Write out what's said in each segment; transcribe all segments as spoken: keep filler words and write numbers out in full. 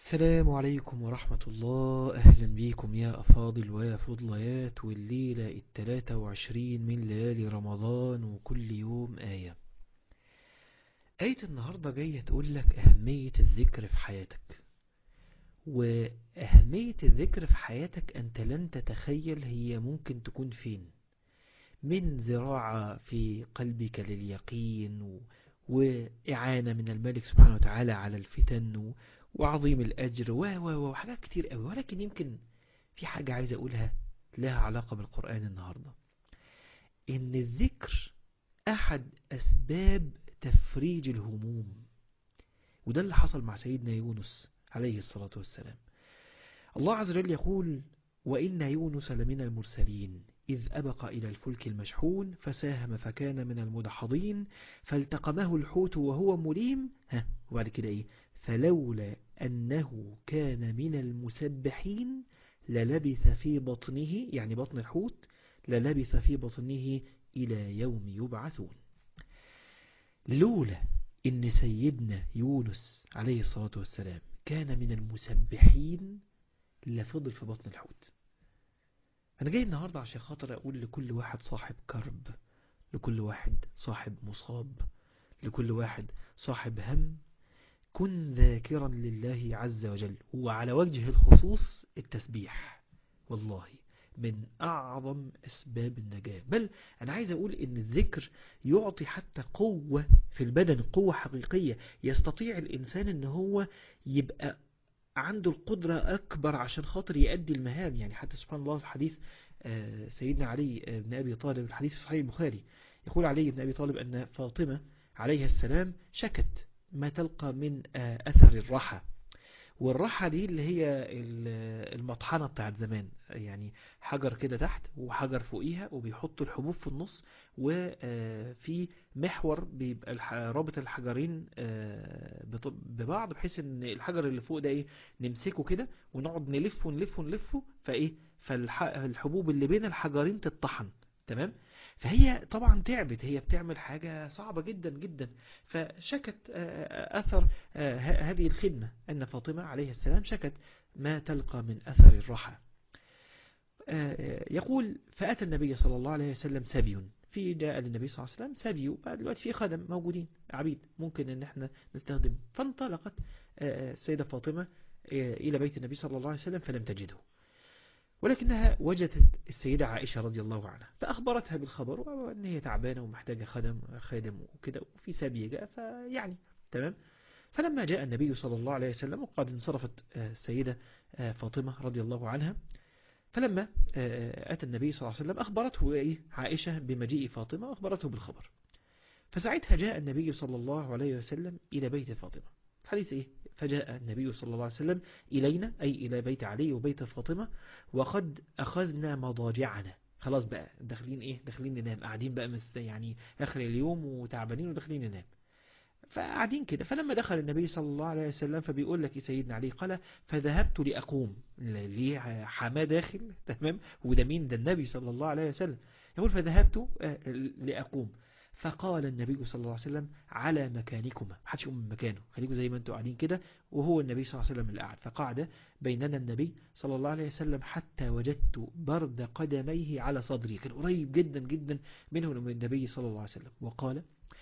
السلام عليكم ورحمة الله. أهلا بيكم يا أفاضل ويا فضليات، والليلة التلاتة وعشرين من ليالي رمضان، وكل يوم آية. آية النهاردة جاية تقولك أهمية الذكر في حياتك، وأهمية الذكر في حياتك أنت لن تتخيل هي ممكن تكون فين، من زراعة في قلبك لليقين و... وإعانة من الملك سبحانه وتعالى على الفتن و... وعظيم الأجر و... و... وحاجات كتير قوي. ولكن يمكن في حاجة عايز أقولها لها علاقة بالقرآن النهاردة، إن الذكر أحد أسباب تفريج الهموم، وده اللي حصل مع سيدنا يونس عليه الصلاة والسلام. الله عز وجل يقول: وإن يونس لمن المرسلين إذ أبق إلى الفلك المشحون فساهم فكان من المدحضين فالتقمه الحوت وهو مليم. ها وبعد كده إيه؟ فلولا أنه كان من المسبحين للبث في بطنه، يعني بطن الحوت، للبث في بطنه إلى يوم يبعثون. لولا إن سيدنا يونس عليه الصلاة والسلام كان من المسبحين لفضل في بطن الحوت. أنا جاي النهاردة عشان خاطر أقول لكل واحد صاحب كرب، لكل واحد صاحب مصاب، لكل واحد صاحب هم: كن ذاكرا لله عز وجل، وعلى وجه الخصوص التسبيح. والله من أعظم أسباب النجاة. بل أنا عايز أقول إن الذكر يعطي حتى قوة في البدن، قوة حقيقية يستطيع الإنسان إن هو يبقى عنده القدرة أكبر عشان خاطر يؤدي المهام. يعني حتى سبحان الله الحديث سيدنا علي بن أبي طالب، الحديث صحيح البخاري، يقول علي بن أبي طالب أن فاطمة عليها السلام شكت ما تلقى من أثر الرحى. والرحى دي اللي هي المطحنة بتاعت زمان، يعني حجر كده تحت وحجر فوقيها، وبيحطوا الحبوب في النص، وفي محور بيبقى رابط الحجرين ببعض، بحيث ان الحجر اللي فوق ده ايه نمسكه كده ونقعد نلف ونلف ونلفه، فايه فالحبوب اللي بين الحجرين تتطحن. تمام. فهي طبعا تعبت، هي بتعمل حاجة صعبة جدا جدا. فشكت أثر هذه الخدمة، أن فاطمة عليه السلام شكت ما تلقى من أثر الرحى. يقول: فأتى النبي صلى الله عليه وسلم سبي، في جاء للنبي صلى الله عليه وسلم سبي، بعد دلوقتي في خدم موجودين عبيد ممكن ان احنا نستخدم. فانطلقت السيدة فاطمة إلى بيت النبي صلى الله عليه وسلم فلم تجده، ولكنها وجدت السيدة عائشة رضي الله عنها، فأخبرتها بالخبر وأن هي تعبانة ومحتاجة خدم خادم وكده، وفي سبي جاء فيعني تمام. فلما جاء النبي صلى الله عليه وسلم وقد انصرفت السيدة فاطمة رضي الله عنها، فلما أتى النبي صلى الله عليه وسلم أخبرته عائشة بمجيء فاطمة وأخبرته بالخبر. فساعتها جاء النبي صلى الله عليه وسلم إلى بيت فاطمة. الحديث إيه؟ فجاء النبي صلى الله عليه وسلم إلينا، أي إلى بيت علي وبيت فاطمة، وقد أخذنا مضاجعنا. خلاص بقى داخلين إيه؟ داخلين ننام، قاعدين بقى مست يعني آخر اليوم وتعبانين وداخلين ننام. فقاعدين كده. فلما دخل النبي صلى الله عليه وسلم فبيقول لك سيدنا علي قال: فذهبت لأقوم. ليه حماه داخل؟ تمام. وده مين؟ ده النبي صلى الله عليه وسلم. يقول: فذهبت لأقوم، فقال النبي صلى الله عليه وسلم: على مكانكما، محدش يقوم من مكانه، خليكم زي ما انتم قاعدين كده. وهو النبي صلى الله عليه وسلم اللي قاعد. فقعد بيننا النبي صلى الله عليه وسلم حتى وجدت برد قدميه على صدري، كان قريب جدا جدا منه من النبي صلى الله عليه وسلم. وقال: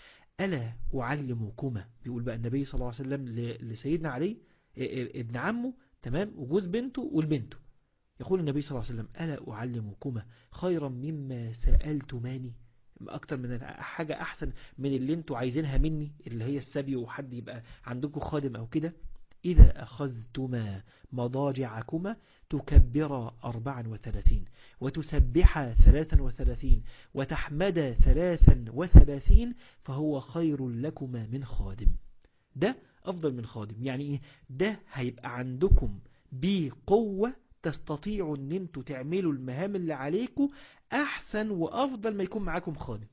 ألا أعلمكما، بيقول بقى النبي صلى الله عليه وسلم لسيدنا علي ابن عمه، تمام، وجوز بنته والبنته. يقول النبي صلى الله عليه وسلم: ألا أعلمكما خيرا مما سألتماني، أكتر من حاجة أحسن من اللي انتوا عايزينها مني، اللي هي السبي وحد يبقى عندكم خادم أو كده. إذا أخذتما مضاجعكما تكبرا أربعا وثلاثين، وتسبحا ثلاثا وثلاثين، وتحمدا ثلاثا وثلاثين، فهو خير لكما من خادم. ده أفضل من خادم. يعني إيه؟ ده هيبقى عندكم بقوة تستطيعوا ان انتوا تعملوا المهام اللي عليكم احسن وافضل ما يكون معاكم خادم.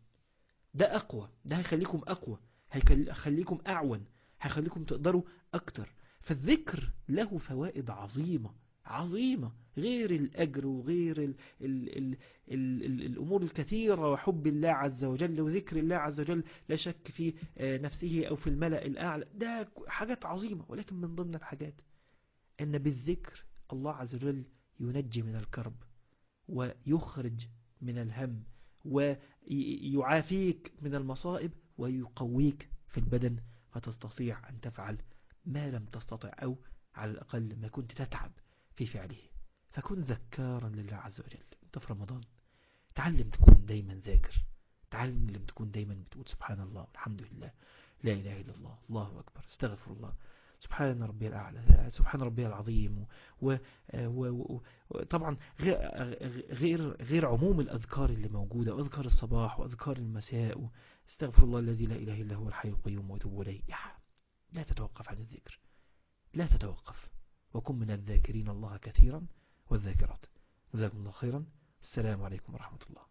ده اقوى، ده هيخليكم اقوى، هيخليكم اعون، هيخليكم تقدروا اكتر. فالذكر له فوائد عظيمة عظيمة، غير الأجر وغير ال ال ال ال ال الأمور الكثيرة، وحب الله عز وجل وذكر الله عز وجل لا شك في نفسه أو في الملأ الأعلى. ده حاجات عظيمة، ولكن من ضمن الحاجات أن بالذكر الله عز وجل ينجي من الكرب ويخرج من الهم ويعافيك من المصائب ويقويك في البدن، فتستطيع أن تفعل ما لم تستطع أو على الأقل ما كنت تتعب في فعله. فكن ذكارا لله عز وجل. أنت في رمضان تعلم تكون دايما ذاكر، تعلم تكون دايما بتقول سبحان الله الحمد لله لا إله إلا الله الله أكبر استغفر الله سبحان ربي الأعلى سبحان ربي العظيم. وطبعا غير غير عموم الأذكار اللي موجودة، وأذكار الصباح وأذكار المساء، استغفر الله الذي لا إله إلا هو الحي القيوم وتوب إليه. لا تتوقف عن الذكر، لا تتوقف، وكن من الذاكرين الله كثيرا والذاكرات. جزاكم الله خيرا. السلام عليكم ورحمة الله.